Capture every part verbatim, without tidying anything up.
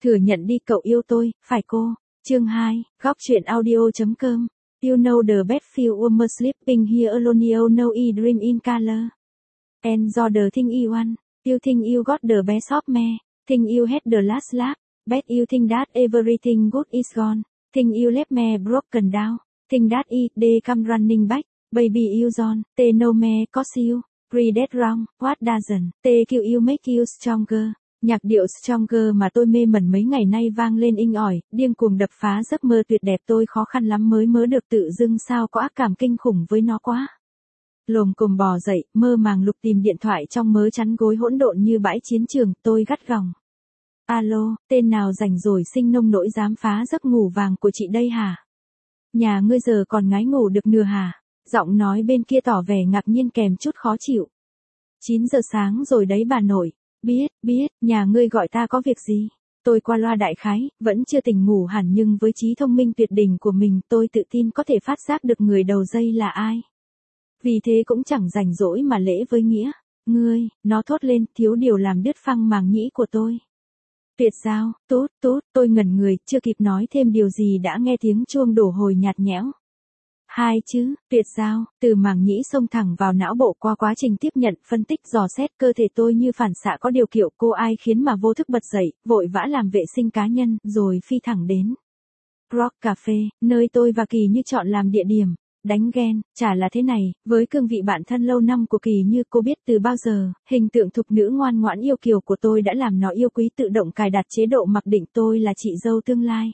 Thừa nhận đi cậu yêu tôi, phải cô. Chương hai, góc truyện audio.com. You know the best few women sleeping here alone, you know I dream in color. Enjoy the thing you want. You think you got the best of me. Think you had the last laugh. Bet you think that everything good is gone. Think you left me broken down. Think that I, they come running back. Baby you don't, they know me cause you. Read that wrong, what doesn't, they kill you make you stronger. Nhạc điệu Stronger mà tôi mê mẩn mấy ngày nay vang lên inh ỏi, điên cuồng đập phá giấc mơ tuyệt đẹp tôi khó khăn lắm mới mơ được tự dưng sao có ác cảm kinh khủng với nó quá. Lồm cồm bò dậy, mơ màng lục tìm điện thoại trong mớ chắn gối hỗn độn như bãi chiến trường, tôi gắt gỏng. Alo, tên nào rảnh rồi sinh nông nỗi dám phá giấc ngủ vàng của chị đây hả? Nhà ngươi giờ còn ngái ngủ được nửa hả? Giọng nói bên kia tỏ vẻ ngạc nhiên kèm chút khó chịu. chín giờ sáng rồi đấy bà nội. Biết, biết, nhà ngươi gọi ta có việc gì? Tôi qua loa đại khái, vẫn chưa tỉnh ngủ hẳn nhưng với trí thông minh tuyệt đỉnh của mình tôi tự tin có thể phát giác được người đầu dây là ai. Vì thế cũng chẳng rảnh rỗi mà lễ với nghĩa. Ngươi, nó thốt lên, thiếu điều làm đứt phăng màng nhĩ của tôi. Tuyệt giao, tốt, tốt, tôi ngẩn người, chưa kịp nói thêm điều gì đã nghe tiếng chuông đổ hồi nhạt nhẽo. Hai chữ, tuyệt giao, từ màng nhĩ xông thẳng vào não bộ qua quá trình tiếp nhận, phân tích, dò xét cơ thể tôi như phản xạ có điều kiện cô ai khiến mà vô thức bật dậy, vội vã làm vệ sinh cá nhân, rồi phi thẳng đến Rock Cafe, nơi tôi và Kỳ Như chọn làm địa điểm. Đánh ghen, chả là thế này, với cương vị bạn thân lâu năm của Kỳ Như cô biết từ bao giờ, hình tượng thục nữ ngoan ngoãn yêu kiều của tôi đã làm nó yêu quý tự động cài đặt chế độ mặc định tôi là chị dâu tương lai.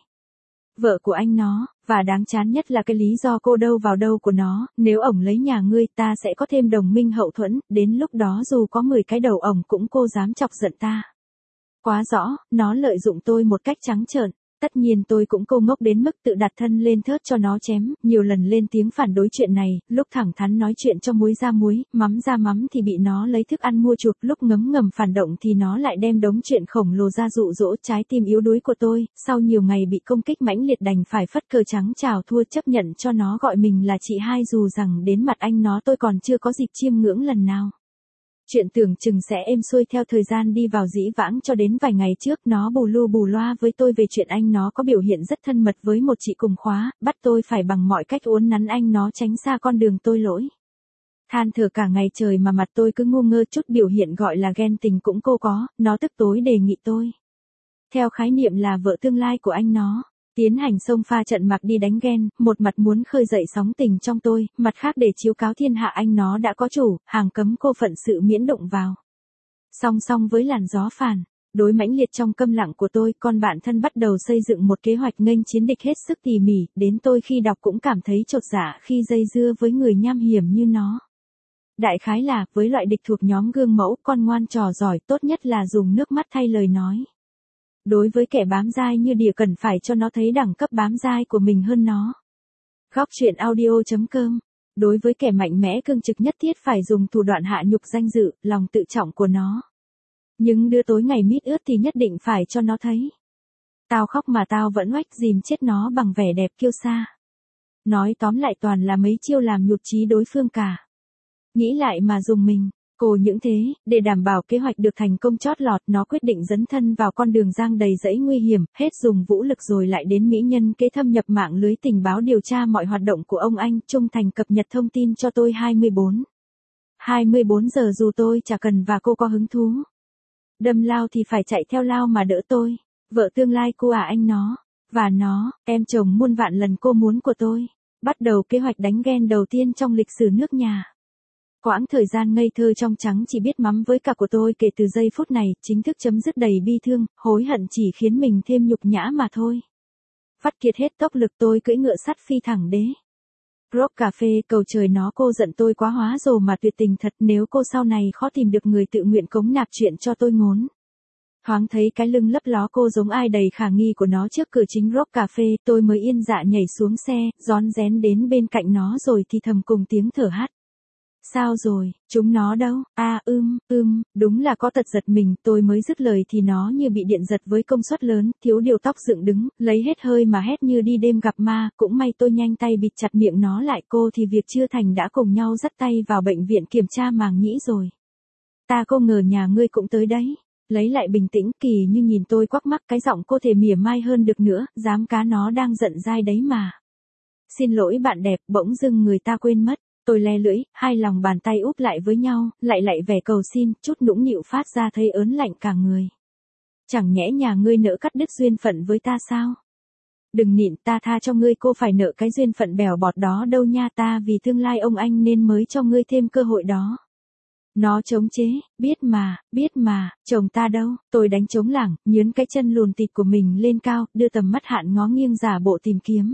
Vợ của anh nó, và đáng chán nhất là cái lý do cô đâu vào đâu của nó, nếu ổng lấy nhà ngươi ta sẽ có thêm đồng minh hậu thuẫn, đến lúc đó dù có mười cái đầu ổng cũng cô dám chọc giận ta. Quá rõ, nó lợi dụng tôi một cách trắng trợn. Tất nhiên tôi cũng cô ngốc đến mức tự đặt thân lên thớt cho nó chém, nhiều lần lên tiếng phản đối chuyện này, lúc thẳng thắn nói chuyện cho muối ra muối, mắm ra mắm thì bị nó lấy thức ăn mua chuộc, lúc ngấm ngầm phản động thì nó lại đem đống chuyện khổng lồ ra dụ dỗ trái tim yếu đuối của tôi, sau nhiều ngày bị công kích mãnh liệt đành phải phất cờ trắng chào thua chấp nhận cho nó gọi mình là chị hai dù rằng đến mặt anh nó tôi còn chưa có dịp chiêm ngưỡng lần nào. Chuyện tưởng chừng sẽ êm xuôi theo thời gian đi vào dĩ vãng cho đến vài ngày trước nó bù lu bù loa với tôi về chuyện anh nó có biểu hiện rất thân mật với một chị cùng khóa, bắt tôi phải bằng mọi cách uốn nắn anh nó tránh xa con đường tôi lỗi. Than thở cả ngày trời mà mặt tôi cứ ngu ngơ chút biểu hiện gọi là ghen tình cũng cô có, nó tức tối đề nghị tôi. Theo khái niệm là vợ tương lai của anh nó. Tiến hành xông pha trận mặc đi đánh ghen, một mặt muốn khơi dậy sóng tình trong tôi, mặt khác để chiếu cáo thiên hạ anh nó đã có chủ, hàng cấm cô phận sự miễn động vào. Song song với làn gió phản, đối mãnh liệt trong câm lặng của tôi, con bạn thân bắt đầu xây dựng một kế hoạch nghênh chiến địch hết sức tỉ mỉ, đến tôi khi đọc cũng cảm thấy chột dạ khi dây dưa với người nham hiểm như nó. Đại khái là, với loại địch thuộc nhóm gương mẫu, con ngoan trò giỏi, tốt nhất là dùng nước mắt thay lời nói. Đối với kẻ bám dai như đỉa cần phải cho nó thấy đẳng cấp bám dai của mình hơn nó. Góc truyện audio.com. Đối với kẻ mạnh mẽ cương trực nhất thiết phải dùng thủ đoạn hạ nhục danh dự, lòng tự trọng của nó. Nhưng đưa tối ngày mít ướt thì nhất định phải cho nó thấy. Tao khóc mà tao vẫn oách dìm chết nó bằng vẻ đẹp kiêu sa. Nói tóm lại toàn là mấy chiêu làm nhụt chí đối phương cả. Nghĩ lại mà dùng mình. Cô những thế, để đảm bảo kế hoạch được thành công chót lọt nó quyết định dấn thân vào con đường giang đầy dẫy nguy hiểm, hết dùng vũ lực rồi lại đến mỹ nhân kế thâm nhập mạng lưới tình báo điều tra mọi hoạt động của ông anh, trung thành cập nhật thông tin cho tôi hai mươi bốn. hai mươi bốn giờ dù tôi chả cần và cô có hứng thú. Đâm lao thì phải chạy theo lao mà đỡ tôi, vợ tương lai cô à anh nó, và nó, em chồng muôn vạn lần cô muốn của tôi. Bắt đầu kế hoạch đánh ghen đầu tiên trong lịch sử nước nhà. Quãng thời gian ngây thơ trong trắng chỉ biết mắm với cả của tôi kể từ giây phút này, chính thức chấm dứt đầy bi thương, hối hận chỉ khiến mình thêm nhục nhã mà thôi. Vắt kiệt hết tốc lực tôi cưỡi ngựa sắt phi thẳng đế. Rock Cafe cầu trời nó cô giận tôi quá hóa rồ mà tuyệt tình thật nếu cô sau này khó tìm được người tự nguyện cống nạp chuyện cho tôi ngốn. Thoáng thấy cái lưng lấp ló cô giống ai đầy khả nghi của nó trước cửa chính Rock Cafe tôi mới yên dạ nhảy xuống xe, rón rén đến bên cạnh nó rồi thì thầm cùng tiếng thở hắt. Sao rồi, chúng nó đâu, à ưm, ưm, đúng là có tật giật mình, tôi mới dứt lời thì nó như bị điện giật với công suất lớn, thiếu điều tóc dựng đứng, lấy hết hơi mà hét như đi đêm gặp ma, cũng may tôi nhanh tay bịt chặt miệng nó lại cô thì việc chưa thành đã cùng nhau dắt tay vào bệnh viện kiểm tra màng nhĩ rồi. Ta không ngờ nhà ngươi cũng tới đấy. Lấy lại bình tĩnh, Kỳ Như nhìn tôi quắc mắc, cái giọng cô thể mỉa mai hơn được nữa, dám cá nó đang giận dai đấy mà. Xin lỗi bạn đẹp, bỗng dưng người ta quên mất. Tôi le lưỡi, hai lòng bàn tay úp lại với nhau, lại lại vẻ cầu xin, chút nũng nịu phát ra thấy ớn lạnh cả người. Chẳng nhẽ nhà ngươi nỡ cắt đứt duyên phận với ta sao? Đừng nịn, ta tha cho ngươi, cô phải nợ cái duyên phận bèo bọt đó đâu nha, ta vì tương lai ông anh nên mới cho ngươi thêm cơ hội đó. Nó chống chế, biết mà, biết mà, chồng ta đâu, tôi đánh trống lảng, nhướn cái chân lùn tịt của mình lên cao, đưa tầm mắt hạn ngó nghiêng giả bộ tìm kiếm.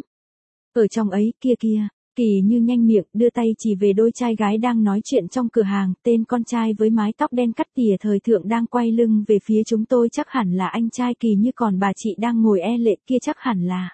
Ở trong ấy, kia kia, Kỳ Như nhanh miệng, đưa tay chỉ về đôi trai gái đang nói chuyện trong cửa hàng, tên con trai với mái tóc đen cắt tỉa thời thượng đang quay lưng về phía chúng tôi chắc hẳn là anh trai Kỳ Như, còn bà chị đang ngồi e lệ kia chắc hẳn là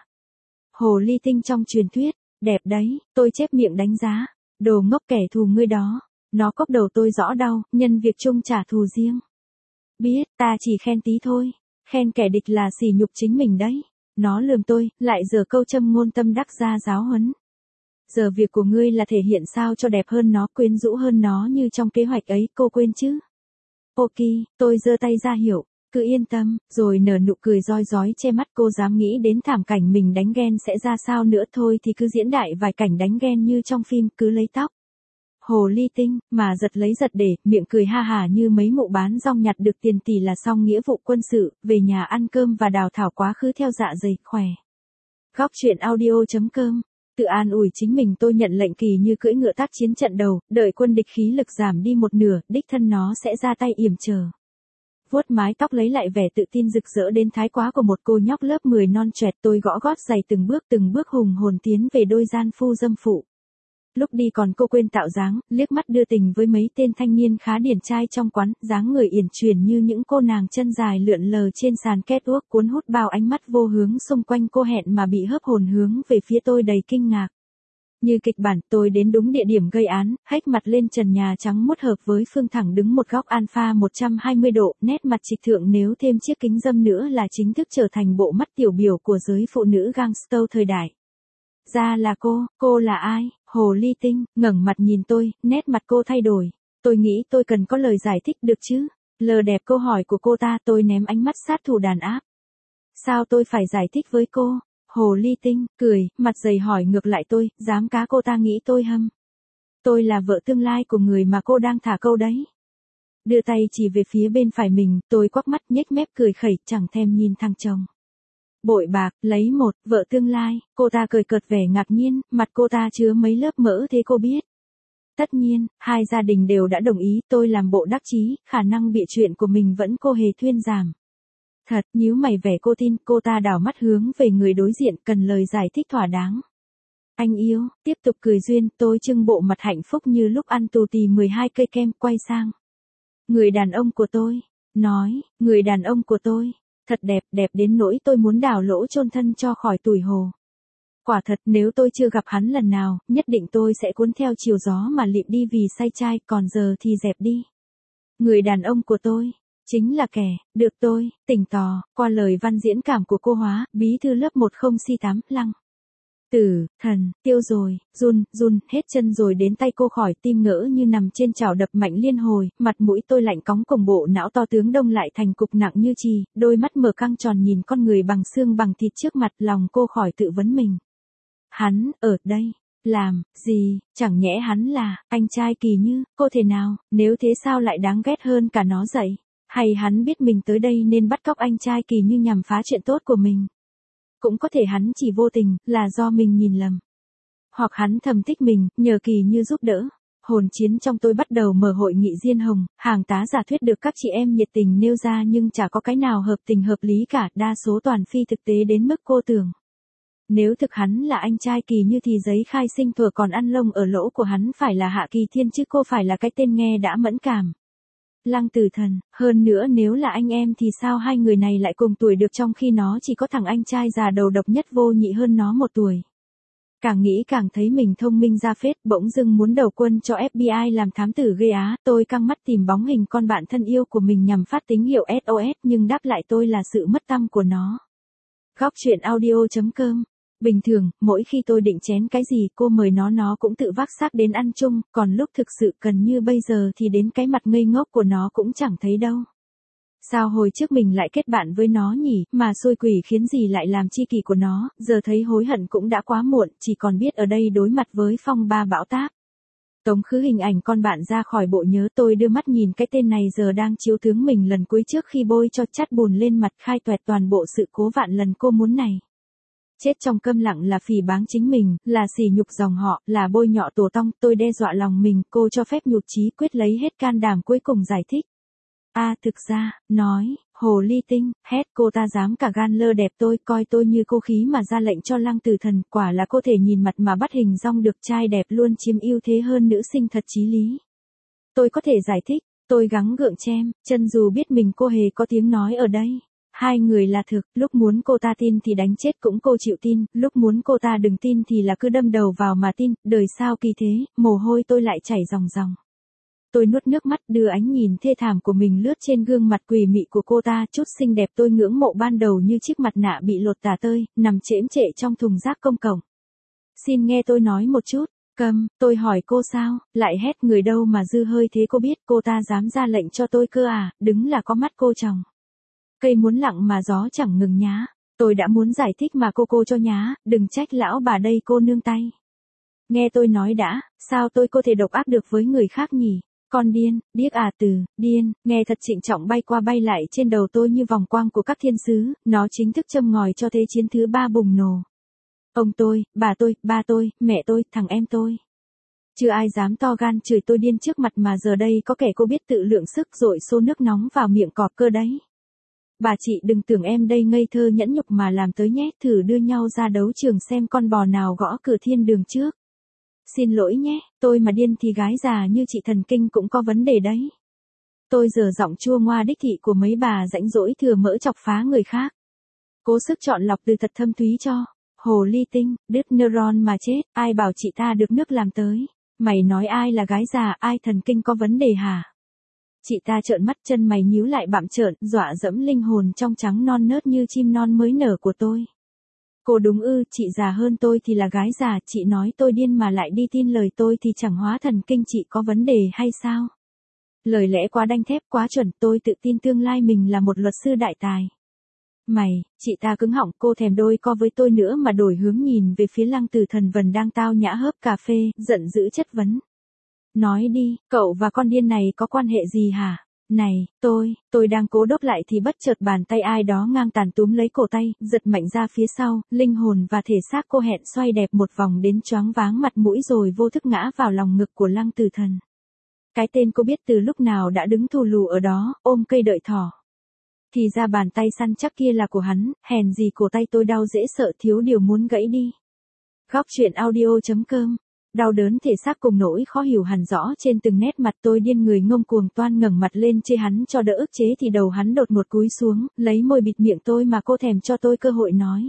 hồ ly tinh trong truyền thuyết. Đẹp đấy, tôi chép miệng đánh giá. Đồ ngốc, kẻ thù ngươi đó. Nó cốc đầu tôi rõ đau, nhân việc chung trả thù riêng. Biết, ta chỉ khen tí thôi. Khen kẻ địch là sỉ nhục chính mình đấy. Nó lườm tôi, lại giở câu châm ngôn tâm đắc ra giáo huấn. Giờ việc của ngươi là thể hiện sao cho đẹp hơn nó, quyến rũ hơn nó như trong kế hoạch ấy, cô quên chứ? Ok, tôi giơ tay ra hiệu, cứ yên tâm, rồi nở nụ cười roi rói che mắt. Cô dám nghĩ đến thảm cảnh mình đánh ghen sẽ ra sao nữa, thôi thì cứ diễn đại vài cảnh đánh ghen như trong phim, cứ lấy tóc hồ ly tinh mà giật lấy giật để, miệng cười ha hả như mấy mụ bán rong nhặt được tiền tỷ là xong nghĩa vụ quân sự, về nhà ăn cơm và đào thảo quá khứ theo dạ dày, khỏe. Góc truyện audio.com. Tự an ủi chính mình, tôi nhận lệnh Kỳ Như cưỡi ngựa tác chiến trận đầu, đợi quân địch khí lực giảm đi một nửa, đích thân nó sẽ ra tay yểm chờ. Vuốt mái tóc lấy lại vẻ tự tin rực rỡ đến thái quá của một cô nhóc lớp mười non choẹt, tôi gõ gót giày từng bước từng bước hùng hồn tiến về đôi gian phu dâm phụ. Lúc đi còn cô quên tạo dáng, liếc mắt đưa tình với mấy tên thanh niên khá điển trai trong quán, dáng người yển chuyển như những cô nàng chân dài lượn lờ trên sàn catwalk, cuốn hút bao ánh mắt vô hướng xung quanh cô, hẹn mà bị hớp hồn hướng về phía tôi đầy kinh ngạc. Như kịch bản, tôi đến đúng địa điểm gây án, hách mặt lên trần nhà trắng muốt hợp với phương thẳng đứng một góc alpha một trăm hai mươi độ, nét mặt trịch thượng nếu thêm chiếc kính râm nữa là chính thức trở thành bộ mắt tiểu biểu của giới phụ nữ gangster thời đại. Ra là cô, cô là ai? Hồ ly tinh, ngẩng mặt nhìn tôi, nét mặt cô thay đổi. Tôi nghĩ tôi cần có lời giải thích được chứ. Lờ đẹp câu hỏi của cô ta, tôi ném ánh mắt sát thủ đàn áp. Sao tôi phải giải thích với cô? Hồ ly tinh, cười, mặt dày hỏi ngược lại tôi, dám cá cô ta nghĩ tôi hâm. Tôi là vợ tương lai của người mà cô đang thả câu đấy. Đưa tay chỉ về phía bên phải mình, tôi quắc mắt nhếch mép cười khẩy, chẳng thèm nhìn thằng chồng. Bội bạc, lấy một, vợ tương lai, cô ta cười cợt vẻ ngạc nhiên, mặt cô ta chứa mấy lớp mỡ thế cô biết. Tất nhiên, hai gia đình đều đã đồng ý, tôi làm bộ đắc chí, khả năng bịa chuyện của mình vẫn cô hề thuyên giảm. Thật, nhíu mày vẻ cô tin, cô ta đảo mắt hướng về người đối diện, cần lời giải thích thỏa đáng. Anh yêu, tiếp tục cười duyên, tôi trưng bộ mặt hạnh phúc như lúc ăn tù tì mười hai cây kem, quay sang. Người đàn ông của tôi, nói, người đàn ông của tôi. Thật đẹp, đẹp đến nỗi tôi muốn đào lỗ chôn thân cho khỏi tủi hồ. Quả thật, nếu tôi chưa gặp hắn lần nào, nhất định tôi sẽ cuốn theo chiều gió mà lịm đi vì say trai, còn giờ thì dẹp đi. Người đàn ông của tôi, chính là kẻ, được tôi, tỉnh tò, qua lời văn diễn cảm của cô Hóa, bí thư lớp một không C tám, Lăng. Tử, thần, tiêu rồi, run, run, hết chân rồi đến tay cô, khỏi tim ngỡ như nằm trên chảo đập mạnh liên hồi, mặt mũi tôi lạnh cóng, cùng bộ não to tướng đông lại thành cục nặng như chì, đôi mắt mở căng tròn nhìn con người bằng xương bằng thịt trước mặt, lòng cô khỏi tự vấn mình. Hắn, ở đây, làm, gì, chẳng nhẽ hắn là, anh trai Kỳ Như, cô thể nào, nếu thế sao lại đáng ghét hơn cả nó dậy, hay hắn biết mình tới đây nên bắt cóc anh trai Kỳ Như nhằm phá chuyện tốt của mình. Cũng có thể hắn chỉ vô tình, là do mình nhìn lầm. Hoặc hắn thầm thích mình, nhờ Kỳ Như giúp đỡ. Hồn chiến trong tôi bắt đầu mở hội nghị diên hồng, hàng tá giả thuyết được các chị em nhiệt tình nêu ra nhưng chả có cái nào hợp tình hợp lý cả, đa số toàn phi thực tế đến mức cô tưởng. Nếu thực hắn là anh trai Kỳ Như thì giấy khai sinh thuở còn ăn lông ở lỗ của hắn phải là Hạ Kỳ Thiên chứ cô phải là cái tên nghe đã mẫn cảm. Lăng Tử Thần, hơn nữa nếu là anh em thì sao hai người này lại cùng tuổi được trong khi nó chỉ có thằng anh trai già đầu độc nhất vô nhị hơn nó một tuổi. Càng nghĩ càng thấy mình thông minh ra phết, bỗng dưng muốn đầu quân cho ép bê i làm thám tử gây á, tôi căng mắt tìm bóng hình con bạn thân yêu của mình nhằm phát tín hiệu ét ô ét nhưng đáp lại tôi là sự mất tăm của nó. Góc truyện audio.com. Bình thường, mỗi khi tôi định chén cái gì cô mời nó nó cũng tự vác xác đến ăn chung, còn lúc thực sự cần như bây giờ thì đến cái mặt ngây ngốc của nó cũng chẳng thấy đâu. Sao hồi trước mình lại kết bạn với nó nhỉ, mà xui quỷ khiến gì lại làm chi kỷ của nó, giờ thấy hối hận cũng đã quá muộn, chỉ còn biết ở đây đối mặt với phong ba bão táp. Tống khứ hình ảnh con bạn ra khỏi bộ nhớ, tôi đưa mắt nhìn cái tên này giờ đang chiếu tướng mình lần cuối trước khi bôi cho chát bùn lên mặt, khai toẹt toàn bộ sự cố vạn lần cô muốn này. Chết trong câm lặng là phỉ báng chính mình, là sỉ nhục dòng họ, là bôi nhọ tổ tông, tôi đe dọa lòng mình, cô cho phép nhụt chí quyết lấy hết can đảm cuối cùng giải thích. A à, thực ra, nói, hồ ly tinh, hét cô ta dám cả gan lơ đẹp tôi, coi tôi như cô khí mà ra lệnh cho Lăng Tử Thần, quả là cô thể nhìn mặt mà bắt hình dong được, trai đẹp luôn chiếm ưu thế hơn nữ sinh thật chí lý. Tôi có thể giải thích, tôi gắng gượng chem, chân dù biết mình cô hề có tiếng nói ở đây. Hai người là thực, lúc muốn cô ta tin thì đánh chết cũng cô chịu tin, lúc muốn cô ta đừng tin thì là cứ đâm đầu vào mà tin, đời sao kỳ thế, mồ hôi tôi lại chảy ròng ròng. Tôi nuốt nước mắt đưa ánh nhìn thê thảm của mình lướt trên gương mặt quỷ mị của cô ta, chút xinh đẹp tôi ngưỡng mộ ban đầu như chiếc mặt nạ bị lột tả tơi, nằm chễm chệ trong thùng rác công cộng. Xin nghe tôi nói một chút, câm, tôi hỏi cô sao, lại hét người đâu mà dư hơi thế cô biết cô ta dám ra lệnh cho tôi cơ à, đứng là có mắt cô chồng. Cây muốn lặng mà gió chẳng ngừng nhá, tôi đã muốn giải thích mà cô cô cho nhá, đừng trách lão bà đây cô nương tay. Nghe tôi nói đã, sao tôi có thể độc ác được với người khác nhỉ? Con điên, điếc à từ, điên, nghe thật trịnh trọng bay qua bay lại trên đầu tôi như vòng quang của các thiên sứ, nó chính thức châm ngòi cho thế chiến thứ ba bùng nổ. Ông tôi, bà tôi, ba tôi, mẹ tôi, thằng em tôi. Chưa ai dám to gan chửi tôi điên trước mặt mà giờ đây có kẻ cô biết tự lượng sức dội xô nước nóng vào miệng cọp cơ đấy. Bà chị đừng tưởng em đây ngây thơ nhẫn nhục mà làm tới nhé, thử đưa nhau ra đấu trường xem con bò nào gõ cửa thiên đường trước. Xin lỗi nhé, tôi mà điên thì gái già như chị thần kinh cũng có vấn đề đấy. Tôi giờ giọng chua ngoa đích thị của mấy bà rãnh rỗi thừa mỡ chọc phá người khác. Cố sức chọn lọc từ thật thâm thúy cho. Hồ ly tinh, đứt neuron mà chết, ai bảo chị ta được nước làm tới. Mày nói ai là gái già, ai thần kinh có vấn đề hả? Chị ta trợn mắt, chân mày nhíu lại bặm trợn, dọa dẫm linh hồn trong trắng non nớt như chim non mới nở của tôi. Cô đúng ư, chị già hơn tôi thì là gái già, chị nói tôi điên mà lại đi tin lời tôi thì chẳng hóa thần kinh chị có vấn đề hay sao? Lời lẽ quá đanh thép quá chuẩn, tôi tự tin tương lai mình là một luật sư đại tài. Mày, chị ta cứng họng, cô thèm đôi co với tôi nữa mà đổi hướng nhìn về phía Lăng Tử Thần Vân đang tao nhã hớp cà phê, giận dữ chất vấn. Nói đi, cậu và con điên này có quan hệ gì hả? Này, tôi, tôi đang cố đốc lại thì bất chợt bàn tay ai đó ngang tàn túm lấy cổ tay, giật mạnh ra phía sau, linh hồn và thể xác cô hẹn xoay đẹp một vòng đến choáng váng mặt mũi rồi vô thức ngã vào lòng ngực của Lăng Tử Thần. Cái tên cô biết từ lúc nào đã đứng thù lù ở đó, ôm cây đợi thỏ. Thì ra bàn tay săn chắc kia là của hắn, hèn gì cổ tay tôi đau dễ sợ thiếu điều muốn gãy đi. Góc truyện audio chấm com. Đau đớn thể xác cùng nỗi khó hiểu hẳn rõ trên từng nét mặt tôi điên người ngông cuồng toan ngẩng mặt lên chê hắn cho đỡ ức chế thì đầu hắn đột ngột cúi xuống, lấy môi bịt miệng tôi mà cô thèm cho tôi cơ hội nói.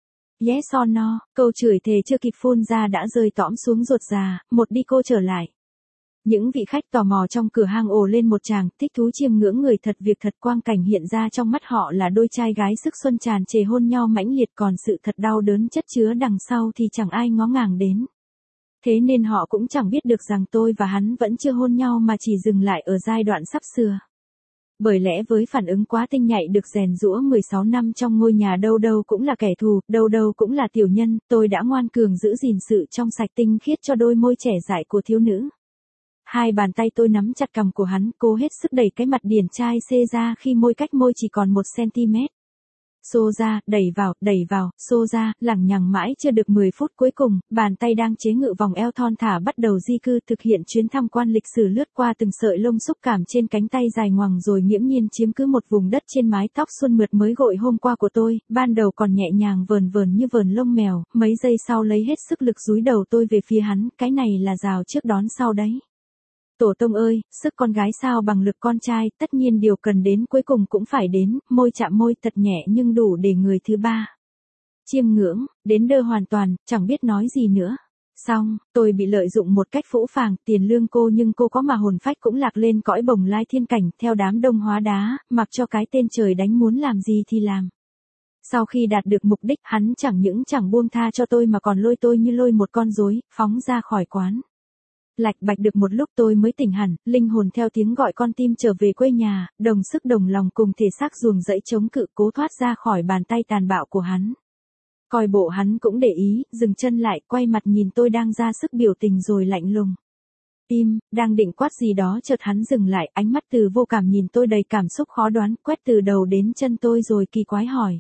Yes or no, câu chửi thề chưa kịp phun ra đã rơi tõm xuống ruột già, một đi cô trở lại. Những vị khách tò mò trong cửa hang ồ lên một tràng, thích thú chiêm ngưỡng người thật việc thật, quang cảnh hiện ra trong mắt họ là đôi trai gái sức xuân tràn trề hôn nhau mãnh liệt, còn sự thật đau đớn chất chứa đằng sau thì chẳng ai ngó ngàng đến. Thế nên họ cũng chẳng biết được rằng tôi và hắn vẫn chưa hôn nhau mà chỉ dừng lại ở giai đoạn sắp sửa. Bởi lẽ với phản ứng quá tinh nhạy được rèn giũa mười sáu năm trong ngôi nhà, đâu đâu cũng là kẻ thù, đâu đâu cũng là tiểu nhân, tôi đã ngoan cường giữ gìn sự trong sạch tinh khiết cho đôi môi trẻ dại của thiếu nữ. Hai bàn tay tôi nắm chặt cằm của hắn, cố hết sức đẩy cái mặt điển trai xê ra khi môi cách môi chỉ còn một xăng-ti-mét. Xô ra, đẩy vào, đẩy vào, xô ra, lằng nhằng mãi chưa được mười phút cuối cùng, bàn tay đang chế ngự vòng eo thon thả bắt đầu di cư thực hiện chuyến tham quan lịch sử, lướt qua từng sợi lông xúc cảm trên cánh tay dài ngoằng rồi nghiễm nhiên chiếm cứ một vùng đất trên mái tóc suôn mượt mới gội hôm qua của tôi, ban đầu còn nhẹ nhàng vờn vờn như vờn lông mèo, mấy giây sau lấy hết sức lực dúi đầu tôi về phía hắn, cái này là rào trước đón sau đấy. Tổ tông ơi, sức con gái sao bằng lực con trai, tất nhiên điều cần đến cuối cùng cũng phải đến, môi chạm môi thật nhẹ nhưng đủ để người thứ ba chiêm ngưỡng, đến đơ hoàn toàn, chẳng biết nói gì nữa. Xong, tôi bị lợi dụng một cách phũ phàng, tiền lương cô nhưng cô có mà hồn phách cũng lạc lên cõi bồng lai thiên cảnh, theo đám đông hóa đá, mặc cho cái tên trời đánh muốn làm gì thì làm. Sau khi đạt được mục đích, hắn chẳng những chẳng buông tha cho tôi mà còn lôi tôi như lôi một con rối, phóng ra khỏi quán. Lạch bạch được một lúc tôi mới tỉnh hẳn, linh hồn theo tiếng gọi con tim trở về quê nhà, đồng sức đồng lòng cùng thể xác ruồng rẫy chống cự cố thoát ra khỏi bàn tay tàn bạo của hắn. Coi bộ hắn cũng để ý, dừng chân lại, quay mặt nhìn tôi đang ra sức biểu tình rồi lạnh lùng. Im, đang định quát gì đó chợt hắn dừng lại, ánh mắt từ vô cảm nhìn tôi đầy cảm xúc khó đoán, quét từ đầu đến chân tôi rồi kỳ quái hỏi.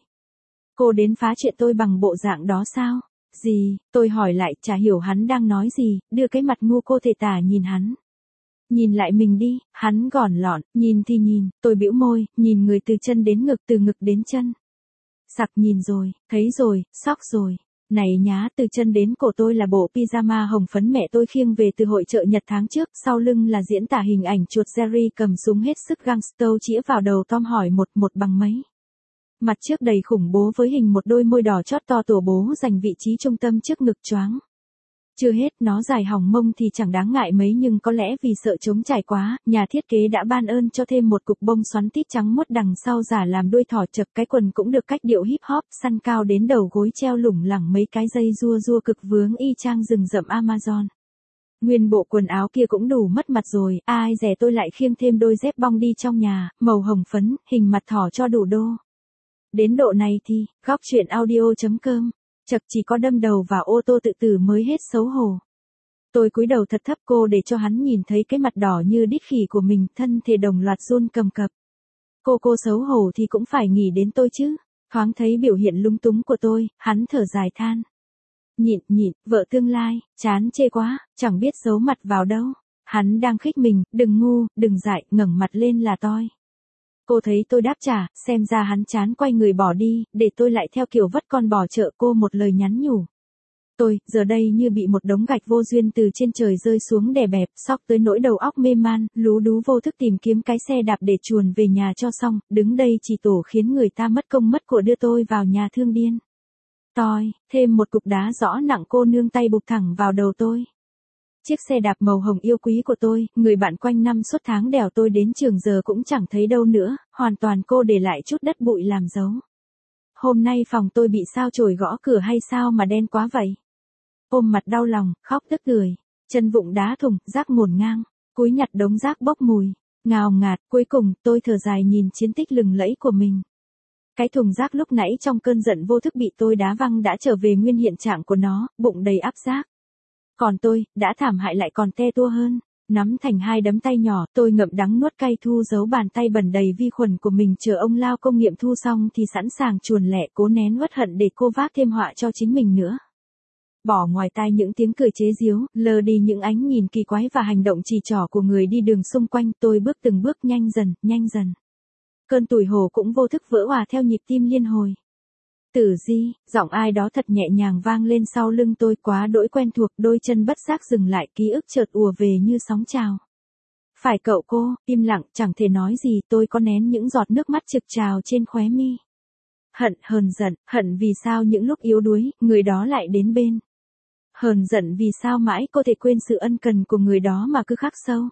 Cô đến phá chuyện tôi bằng bộ dạng đó sao? Gì? Tôi hỏi lại, chả hiểu hắn đang nói gì, đưa cái mặt ngu cô thể tả nhìn hắn. Nhìn lại mình đi, hắn gòn lọn, nhìn thì nhìn, tôi bĩu môi, nhìn người từ chân đến ngực, từ ngực đến chân. Sặc nhìn rồi, thấy rồi, sóc rồi. Này nhá, từ chân đến cổ tôi là bộ pyjama hồng phấn mẹ tôi khiêng về từ hội chợ Nhật tháng trước, sau lưng là diễn tả hình ảnh chuột Jerry cầm súng hết sức gangster chĩa vào đầu Tom hỏi một một bằng mấy. Mặt trước đầy khủng bố với hình một đôi môi đỏ chót to tổ bố dành vị trí trung tâm trước ngực choáng. Chưa hết, nó dài hỏng mông thì chẳng đáng ngại mấy nhưng có lẽ vì sợ trống trải quá, nhà thiết kế đã ban ơn cho thêm một cục bông xoắn tít trắng muốt đằng sau giả làm đuôi thỏ chập, cái quần cũng được cách điệu hip hop, săn cao đến đầu gối treo lủng lẳng mấy cái dây rua rua cực vướng y chang rừng rậm Amazon. Nguyên bộ quần áo kia cũng đủ mất mặt rồi, ai dè tôi lại khiêng thêm đôi dép bong đi trong nhà, màu hồng phấn, hình mặt thỏ cho đủ đô. Đến độ này thì, góc chuyện audio chấm com. Chật chỉ có đâm đầu vào ô tô tự tử mới hết xấu hổ. Tôi cúi đầu thật thấp cô để cho hắn nhìn thấy cái mặt đỏ như đít khỉ của mình, thân thể đồng loạt run cầm cập. Cô cô xấu hổ thì cũng phải nghĩ đến tôi chứ. Thoáng thấy biểu hiện lung túng của tôi, hắn thở dài than. Nhịn nhịn, vợ tương lai, chán chê quá, chẳng biết giấu mặt vào đâu. Hắn đang khích mình, đừng ngu, đừng dại, ngẩng mặt lên là toi. Cô thấy tôi đáp trả, xem ra hắn chán quay người bỏ đi, để tôi lại theo kiểu vất con bò chợ cô một lời nhắn nhủ. Tôi, giờ đây như bị một đống gạch vô duyên từ trên trời rơi xuống đè bẹp, sóc tới nỗi đầu óc mê man, lú đú vô thức tìm kiếm cái xe đạp để chuồn về nhà cho xong, đứng đây chỉ tổ khiến người ta mất công mất của đưa tôi vào nhà thương điên. Toi, thêm một cục đá rõ nặng cô nương tay bục thẳng vào đầu tôi. Chiếc xe đạp màu hồng yêu quý của tôi, người bạn quanh năm suốt tháng đèo tôi đến trường giờ cũng chẳng thấy đâu nữa, hoàn toàn cô để lại chút đất bụi làm dấu. Hôm nay phòng tôi bị sao chổi gõ cửa hay sao mà đen quá vậy? Ôm mặt đau lòng, khóc tức cười, chân vụng đá thùng, rác ngổn ngang, cúi nhặt đống rác bốc mùi, ngào ngạt, cuối cùng tôi thở dài nhìn chiến tích lừng lẫy của mình. Cái thùng rác lúc nãy trong cơn giận vô thức bị tôi đá văng đã trở về nguyên hiện trạng của nó, bụng đầy áp rác. Còn tôi, đã thảm hại lại còn te tua hơn, nắm thành hai đấm tay nhỏ, tôi ngậm đắng nuốt cay thu giấu bàn tay bẩn đầy vi khuẩn của mình chờ ông lao công nghiệm thu xong thì sẵn sàng chuồn lẹ cố nén uất hận để cô vác thêm họa cho chính mình nữa. Bỏ ngoài tai những tiếng cười chế giễu, lờ đi những ánh nhìn kỳ quái và hành động chỉ trỏ của người đi đường xung quanh, tôi bước từng bước nhanh dần, nhanh dần. Cơn tủi hổ cũng vô thức vỡ òa theo nhịp tim liên hồi. Tử Di, giọng ai đó thật nhẹ nhàng vang lên sau lưng tôi quá đỗi quen thuộc, đôi chân bất giác dừng lại, ký ức chợt ùa về như sóng trào. Phải cậu cô, im lặng, chẳng thể nói gì, tôi có nén những giọt nước mắt trực trào trên khóe mi. Hận, hờn giận, hận vì sao những lúc yếu đuối, người đó lại đến bên. Hờn giận vì sao mãi cô thể quên sự ân cần của người đó mà cứ khắc sâu.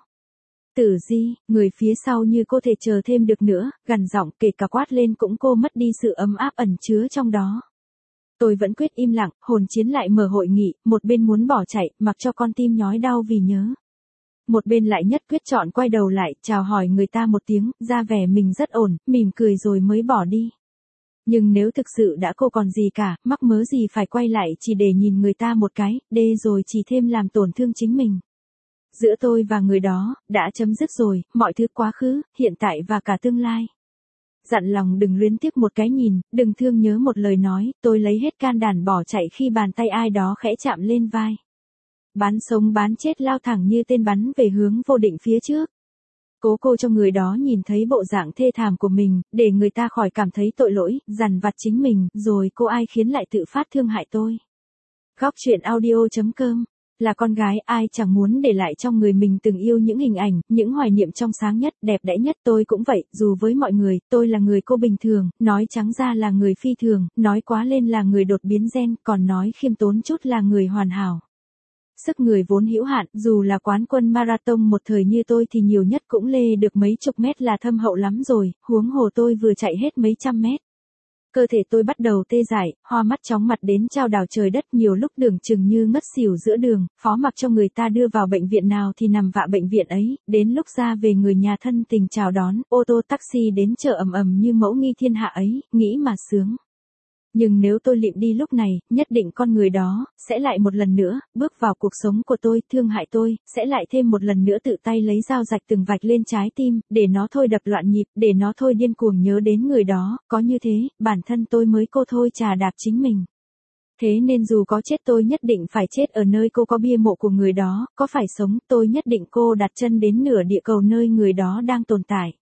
Tử Di, người phía sau như cô thể chờ thêm được nữa, gằn giọng kể cả quát lên cũng cô mất đi sự ấm áp ẩn chứa trong đó. Tôi vẫn quyết im lặng, hồn chiến lại mở hội nghị, một bên muốn bỏ chạy, mặc cho con tim nhói đau vì nhớ. Một bên lại nhất quyết chọn quay đầu lại, chào hỏi người ta một tiếng, ra vẻ mình rất ổn, mỉm cười rồi mới bỏ đi. Nhưng nếu thực sự đã cô còn gì cả, mắc mớ gì phải quay lại chỉ để nhìn người ta một cái, đê rồi chỉ thêm làm tổn thương chính mình. Giữa tôi và người đó, đã chấm dứt rồi, mọi thứ quá khứ, hiện tại và cả tương lai. Dặn lòng đừng luyến tiếc một cái nhìn, đừng thương nhớ một lời nói, tôi lấy hết can đảm bỏ chạy khi bàn tay ai đó khẽ chạm lên vai. Bán sống bán chết lao thẳng như tên bắn về hướng vô định phía trước. Cố cô cho người đó nhìn thấy bộ dạng thê thảm của mình, để người ta khỏi cảm thấy tội lỗi, dằn vặt chính mình, rồi cô ai khiến lại tự phát thương hại tôi. Góc chuyện audio chấm com. Là con gái, ai chẳng muốn để lại trong người mình từng yêu những hình ảnh, những hoài niệm trong sáng nhất, đẹp đẽ nhất. Tôi cũng vậy, dù với mọi người, tôi là người cô bình thường, nói trắng ra là người phi thường, nói quá lên là người đột biến gen, còn nói khiêm tốn chút là người hoàn hảo. Sức người vốn hữu hạn, dù là quán quân marathon một thời như tôi thì nhiều nhất cũng lê được mấy chục mét là thâm hậu lắm rồi, huống hồ tôi vừa chạy hết mấy trăm mét. Cơ thể tôi bắt đầu tê dại, hoa mắt chóng mặt đến chao đảo trời đất, nhiều lúc tưởng chừng như ngất xỉu giữa đường, phó mặc cho người ta đưa vào bệnh viện nào thì nằm vạ bệnh viện ấy, đến lúc ra về người nhà thân tình chào đón, ô tô taxi đến chợ ầm ầm như mẫu nghi thiên hạ ấy, nghĩ mà sướng. Nhưng nếu tôi lịm đi lúc này, nhất định con người đó sẽ lại một lần nữa bước vào cuộc sống của tôi, thương hại tôi, sẽ lại thêm một lần nữa tự tay lấy dao rạch từng vạch lên trái tim, để nó thôi đập loạn nhịp, để nó thôi điên cuồng nhớ đến người đó, có như thế, bản thân tôi mới cô thôi chà đạp chính mình. Thế nên dù có chết tôi nhất định phải chết ở nơi cô có bia mộ của người đó, có phải sống, tôi nhất định cô đặt chân đến nửa địa cầu nơi người đó đang tồn tại.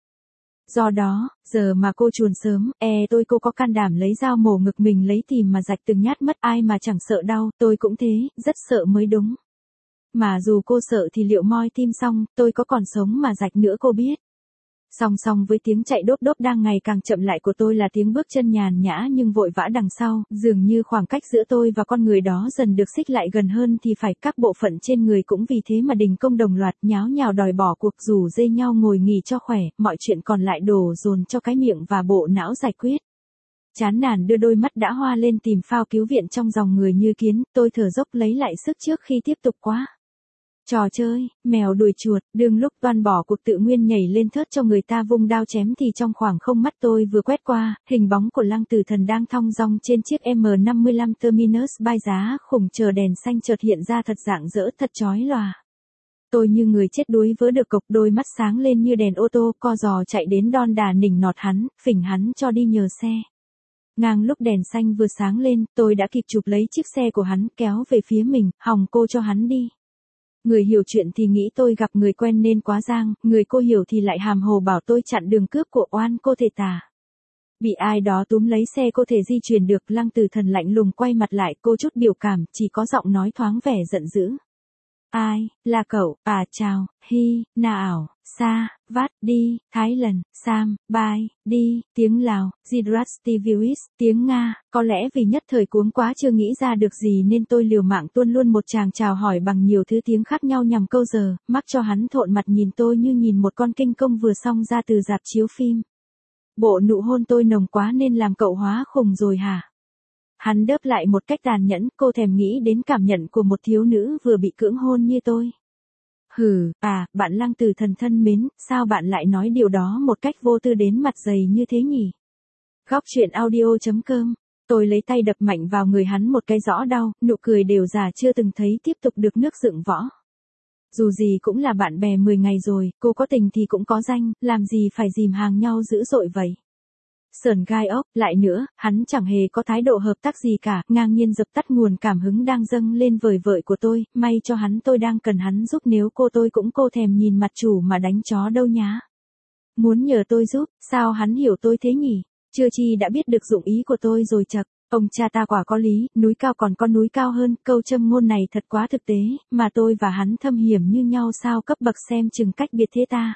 Do đó, giờ mà cô chuồn sớm, e tôi cô có can đảm lấy dao mổ ngực mình lấy tìm mà rạch từng nhát mất, ai mà chẳng sợ đau, tôi cũng thế, rất sợ mới đúng. Mà dù cô sợ thì liệu moi tim xong, tôi có còn sống mà rạch nữa cô biết. Song song với tiếng chạy đốp đốp đang ngày càng chậm lại của tôi là tiếng bước chân nhàn nhã nhưng vội vã đằng sau, dường như khoảng cách giữa tôi và con người đó dần được xích lại gần hơn thì phải, các bộ phận trên người cũng vì thế mà đình công đồng loạt nháo nhào đòi bỏ cuộc, rủ dây nhau ngồi nghỉ cho khỏe, mọi chuyện còn lại đổ dồn cho cái miệng và bộ não giải quyết. Chán nản đưa đôi mắt đã hoa lên tìm phao cứu viện trong dòng người như kiến, tôi thở dốc lấy lại sức trước khi tiếp tục quá. Trò chơi, mèo đuổi chuột, đương lúc toan bỏ cuộc tự nguyên nhảy lên thớt cho người ta vung đao chém thì trong khoảng không mắt tôi vừa quét qua, hình bóng của Lăng Tử Thần đang thong dong trên chiếc M năm mươi lăm Terminus bay giá khủng chờ đèn xanh chợt hiện ra thật rạng rỡ, thật chói lòa. Tôi như người chết đuối vớ được cộc, đôi mắt sáng lên như đèn ô tô, co giò chạy đến đon đà nỉnh nọt hắn, phỉnh hắn cho đi nhờ xe. Ngang lúc đèn xanh vừa sáng lên, tôi đã kịp chụp lấy chiếc xe của hắn kéo về phía mình, hòng cô cho hắn đi. Người hiểu chuyện thì nghĩ tôi gặp người quen nên quá giang, người cô hiểu thì lại hàm hồ bảo tôi chặn đường cướp của oan cô thể tả. Bị ai đó túm lấy xe cô thể di chuyển được, Lăng Tử Thần lạnh lùng quay mặt lại, cô chút biểu cảm, chỉ có giọng nói thoáng vẻ giận dữ. Ai, là cậu, à chào, hi, na ảo, sa, vát, đi, Thái Lần, Sam, bai, đi, tiếng Lào, Zidrastivius, tiếng Nga, có lẽ vì nhất thời cuống quá chưa nghĩ ra được gì nên tôi liều mạng tuôn luôn một tràng chào hỏi bằng nhiều thứ tiếng khác nhau nhằm câu giờ, mắc cho hắn thộn mặt nhìn tôi như nhìn một con kinh công vừa xong ra từ rạp chiếu phim. Bộ nụ hôn tôi nồng quá nên làm cậu hóa khùng rồi hả? Hắn đớp lại một cách tàn nhẫn, cô thèm nghĩ đến cảm nhận của một thiếu nữ vừa bị cưỡng hôn như tôi. Hừ, à, bạn Lăng Tử Thần thân mến, sao bạn lại nói điều đó một cách vô tư đến mặt dày như thế nhỉ? Góc truyện audio chấm com, tôi lấy tay đập mạnh vào người hắn một cái rõ đau, nụ cười đều già chưa từng thấy tiếp tục được nước dựng võ. Dù gì cũng là bạn bè mười ngày rồi, cô có tình thì cũng có danh, làm gì phải dìm hàng nhau dữ dội vậy? Sờn gai ốc, lại nữa, hắn chẳng hề có thái độ hợp tác gì cả, ngang nhiên dập tắt nguồn cảm hứng đang dâng lên vời vợi của tôi, may cho hắn tôi đang cần hắn giúp, nếu cô tôi cũng cô thèm nhìn mặt chủ mà đánh chó đâu nhá. Muốn nhờ tôi giúp, sao hắn hiểu tôi thế nhỉ? Chưa chi đã biết được dụng ý của tôi rồi chậc. Ông cha ta quả có lý, núi cao còn có núi cao hơn, câu châm ngôn này thật quá thực tế, mà tôi và hắn thâm hiểm như nhau sao cấp bậc xem chừng cách biệt thế ta.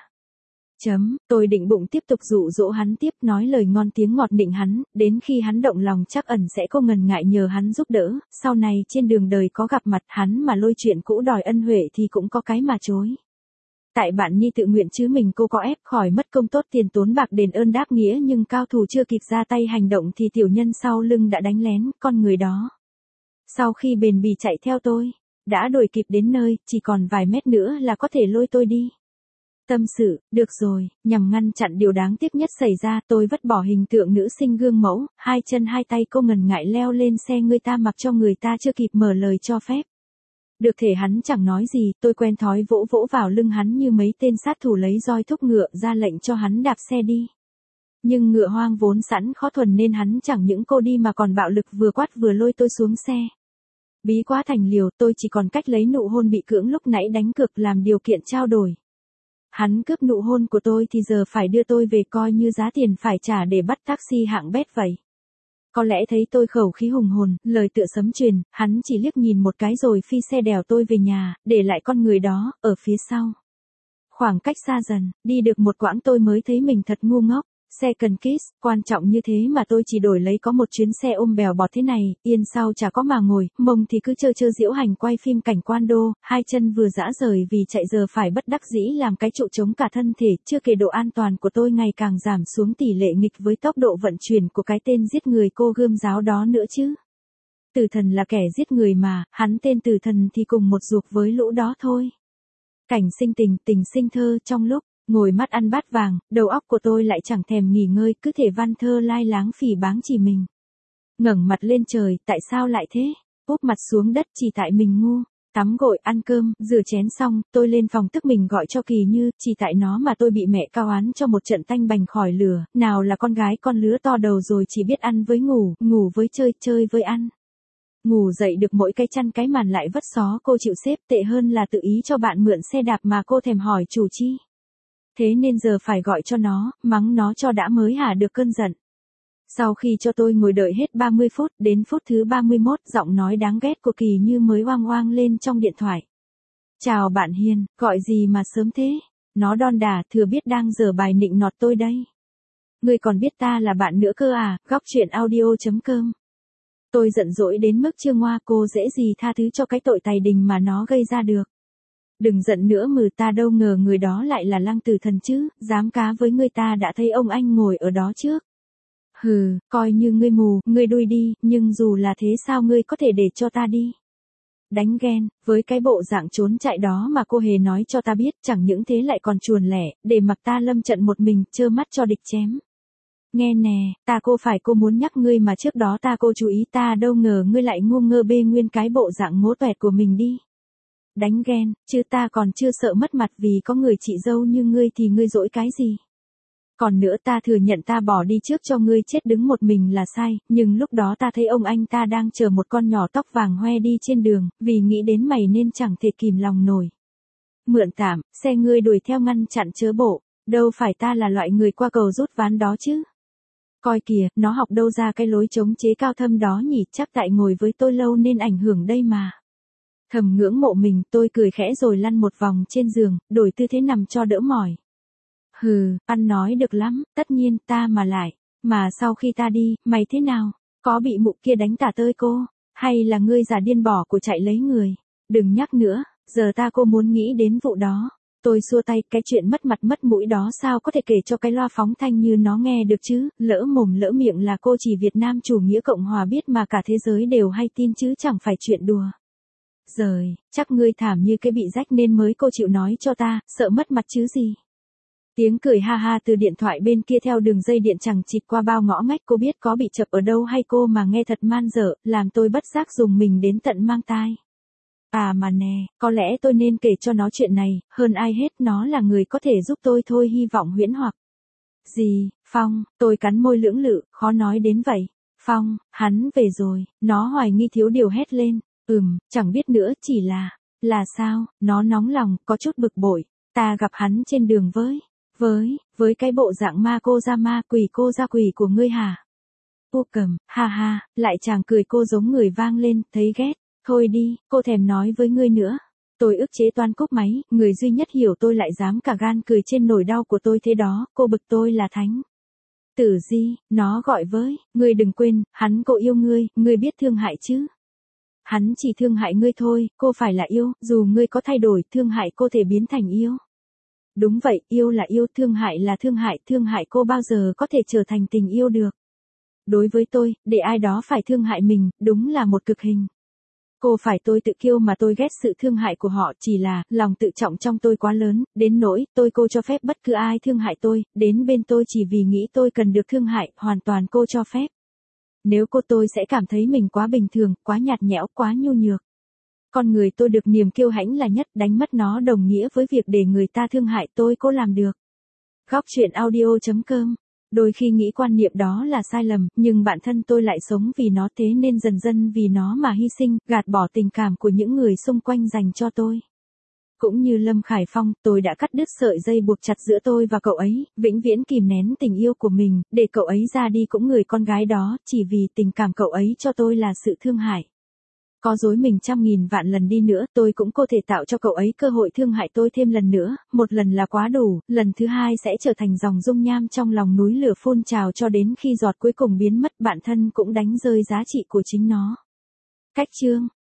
Chấm, tôi định bụng tiếp tục dụ dỗ hắn tiếp, nói lời ngon tiếng ngọt định hắn, đến khi hắn động lòng chắc ẩn sẽ không ngần ngại nhờ hắn giúp đỡ, sau này trên đường đời có gặp mặt hắn mà lôi chuyện cũ đòi ân huệ thì cũng có cái mà chối. Tại bạn Nhi tự nguyện chứ mình cô có ép khỏi mất công tốt tiền tốn bạc đền ơn đáp nghĩa, nhưng cao thủ chưa kịp ra tay hành động thì tiểu nhân sau lưng đã đánh lén con người đó. Sau khi bền bỉ chạy theo tôi, đã đuổi kịp đến nơi, chỉ còn vài mét nữa là có thể lôi tôi đi. Tâm sự, được rồi, nhằm ngăn chặn điều đáng tiếc nhất xảy ra, tôi vứt bỏ hình tượng nữ sinh gương mẫu, hai chân hai tay cô ngần ngại leo lên xe người ta mặc cho người ta chưa kịp mở lời cho phép. Được thể hắn chẳng nói gì, tôi quen thói vỗ vỗ vào lưng hắn như mấy tên sát thủ lấy roi thúc ngựa ra lệnh cho hắn đạp xe đi. Nhưng ngựa hoang vốn sẵn khó thuần nên hắn chẳng những cô đi mà còn bạo lực vừa quát vừa lôi tôi xuống xe. Bí quá thành liều, tôi chỉ còn cách lấy nụ hôn bị cưỡng lúc nãy đánh cược làm điều kiện trao đổi. Hắn cướp nụ hôn của tôi thì giờ phải đưa tôi về coi như giá tiền phải trả để bắt taxi hạng bét vậy. Có lẽ thấy tôi khẩu khí hùng hồn, lời tựa sấm truyền, hắn chỉ liếc nhìn một cái rồi phi xe đèo tôi về nhà, để lại con người đó, ở phía sau. Khoảng cách xa dần, đi được một quãng tôi mới thấy mình thật ngu ngốc. Second kiss, quan trọng như thế mà tôi chỉ đổi lấy có một chuyến xe ôm bèo bọt thế này, yên sau chả có mà ngồi, mông thì cứ trơ trơ diễu hành quay phim cảnh quan đô, hai chân vừa dã rời vì chạy giờ phải bất đắc dĩ làm cái trụ chống cả thân thể, chưa kể độ an toàn của tôi ngày càng giảm xuống tỷ lệ nghịch với tốc độ vận chuyển của cái tên giết người cô gươm giáo đó nữa chứ. Tử thần là kẻ giết người mà, hắn tên tử thần thì cùng một ruột với lũ đó thôi. Cảnh sinh tình, tình sinh thơ trong lúc ngồi mắt ăn bát vàng, đầu óc của tôi lại chẳng thèm nghỉ ngơi, cứ thể văn thơ lai láng phỉ báng chỉ mình. Ngẩng mặt lên trời, tại sao lại thế? Úp mặt xuống đất chỉ tại mình ngu. Tắm gội, ăn cơm, rửa chén xong, tôi lên phòng tức mình gọi cho Kỳ Như, chỉ tại nó mà tôi bị mẹ cao án cho một trận tanh bành khỏi lửa, nào là con gái con lứa to đầu rồi chỉ biết ăn với ngủ, ngủ với chơi, chơi với ăn. Ngủ dậy được mỗi cái chăn cái màn lại vất xó cô chịu xếp, tệ hơn là tự ý cho bạn mượn xe đạp mà cô thèm hỏi chủ chi. Thế nên giờ phải gọi cho nó, mắng nó cho đã mới hả được cơn giận. Sau khi cho tôi ngồi đợi hết ba mươi phút, đến phút thứ ba mươi mốt, giọng nói đáng ghét của Kỳ Như mới oang oang lên trong điện thoại. Chào bạn Hiền, gọi gì mà sớm thế? Nó đon đả, thừa biết đang dở bài nịnh nọt tôi đây. Ngươi còn biết ta là bạn nữa cơ à, góc chuyện audio chấm com. Tôi giận dỗi đến mức chưa ngoa, cô dễ gì tha thứ cho cái tội tày đình mà nó gây ra được. Đừng giận nữa mừ, ta đâu ngờ người đó lại là Lăng Tử Thần chứ, dám cá với ngươi, ta đã thấy ông anh ngồi ở đó trước. Hừ, coi như ngươi mù, ngươi đuôi đi, nhưng dù là thế sao ngươi có thể để cho ta đi? Đánh ghen, với cái bộ dạng trốn chạy đó mà cô hề nói cho ta biết, chẳng những thế lại còn chuồn lẻ, để mặc ta lâm trận một mình, trơ mắt cho địch chém. Nghe nè, ta cô phải cô muốn nhắc ngươi mà trước đó ta cô chú ý, ta đâu ngờ ngươi lại ngu ngơ bê nguyên cái bộ dạng ngố toẹt của mình đi. Đánh ghen, chứ ta còn chưa sợ mất mặt vì có người chị dâu như ngươi thì ngươi dỗi cái gì. Còn nữa ta thừa nhận ta bỏ đi trước cho ngươi chết đứng một mình là sai, nhưng lúc đó ta thấy ông anh ta đang chờ một con nhỏ tóc vàng hoe đi trên đường, vì nghĩ đến mày nên chẳng thể kìm lòng nổi. Mượn tạm, xe ngươi đuổi theo ngăn chặn chớ bộ, đâu phải ta là loại người qua cầu rút ván đó chứ. Coi kìa, nó học đâu ra cái lối chống chế cao thâm đó nhỉ, chắc tại ngồi với tôi lâu nên ảnh hưởng đây mà. Thầm ngưỡng mộ mình, tôi cười khẽ rồi lăn một vòng trên giường, đổi tư thế nằm cho đỡ mỏi. Hừ, ăn nói được lắm, tất nhiên, ta mà lại. Mà sau khi ta đi, mày thế nào? Có bị mụ kia đánh tả tơi cô? Hay là ngươi già điên bỏ của chạy lấy người? Đừng nhắc nữa, giờ ta cô muốn nghĩ đến vụ đó. Tôi xua tay, cái chuyện mất mặt mất mũi đó sao có thể kể cho cái loa phóng thanh như nó nghe được chứ, lỡ mồm lỡ miệng là cô chỉ Việt Nam chủ nghĩa Cộng hòa biết mà cả thế giới đều hay tin chứ chẳng phải chuyện đùa. Giời, chắc ngươi thảm như cái bị rách nên mới cô chịu nói cho ta, sợ mất mặt chứ gì. Tiếng cười ha ha từ điện thoại bên kia theo đường dây điện chẳng chịt qua bao ngõ ngách, cô biết có bị chập ở đâu hay cô mà nghe thật man dở, làm tôi bất giác dùng mình đến tận mang tai. À mà nè, có lẽ tôi nên kể cho nó chuyện này, hơn ai hết nó là người có thể giúp tôi thôi, hy vọng huyễn hoặc. Gì, Phong, tôi cắn môi lưỡng lự, khó nói đến vậy. Phong, hắn về rồi, nó hoài nghi thiếu điều hét lên. Ừm, chẳng biết nữa, chỉ là, là sao, nó nóng lòng, có chút bực bội, ta gặp hắn trên đường với, với, với cái bộ dạng ma cô ra ma, quỷ cô ra quỷ của ngươi hả? Cô cầm, ha ha, lại chàng cười cô giống người vang lên, thấy ghét, thôi đi, cô thèm nói với ngươi nữa. Tôi ức chế toan cúp máy, người duy nhất hiểu tôi lại dám cả gan cười trên nỗi đau của tôi thế đó, cô bực tôi là thánh. Tử Di, nó gọi với, ngươi đừng quên, hắn cô yêu ngươi, ngươi biết thương hại chứ. Hắn chỉ thương hại ngươi thôi, cô phải là yêu, dù ngươi có thay đổi, thương hại cô thể biến thành yêu. Đúng vậy, yêu là yêu, thương hại là thương hại, thương hại cô bao giờ có thể trở thành tình yêu được. Đối với tôi, để ai đó phải thương hại mình, đúng là một cực hình. Cô phải tôi tự kiêu mà tôi ghét sự thương hại của họ, chỉ là, lòng tự trọng trong tôi quá lớn, đến nỗi, tôi cô cho phép bất cứ ai thương hại tôi, đến bên tôi chỉ vì nghĩ tôi cần được thương hại, hoàn toàn cô cho phép. Nếu cô tôi sẽ cảm thấy mình quá bình thường, quá nhạt nhẽo, quá nhu nhược. Con người tôi được niềm kiêu hãnh là nhất, đánh mất nó đồng nghĩa với việc để người ta thương hại tôi cô làm được. Góc chuyện audio chấm com. Đôi khi nghĩ quan niệm đó là sai lầm, nhưng bản thân tôi lại sống vì nó, thế nên dần dần vì nó mà hy sinh, gạt bỏ tình cảm của những người xung quanh dành cho tôi. Cũng như Lâm Khải Phong, tôi đã cắt đứt sợi dây buộc chặt giữa tôi và cậu ấy, vĩnh viễn kìm nén tình yêu của mình, để cậu ấy ra đi cũng người con gái đó, chỉ vì tình cảm cậu ấy cho tôi là sự thương hại. Có dối mình trăm nghìn vạn lần đi nữa, tôi cũng có thể tạo cho cậu ấy cơ hội thương hại tôi thêm lần nữa, một lần là quá đủ, lần thứ hai sẽ trở thành dòng dung nham trong lòng núi lửa phun trào cho đến khi giọt cuối cùng biến mất, bản thân cũng đánh rơi giá trị của chính nó. Cách chương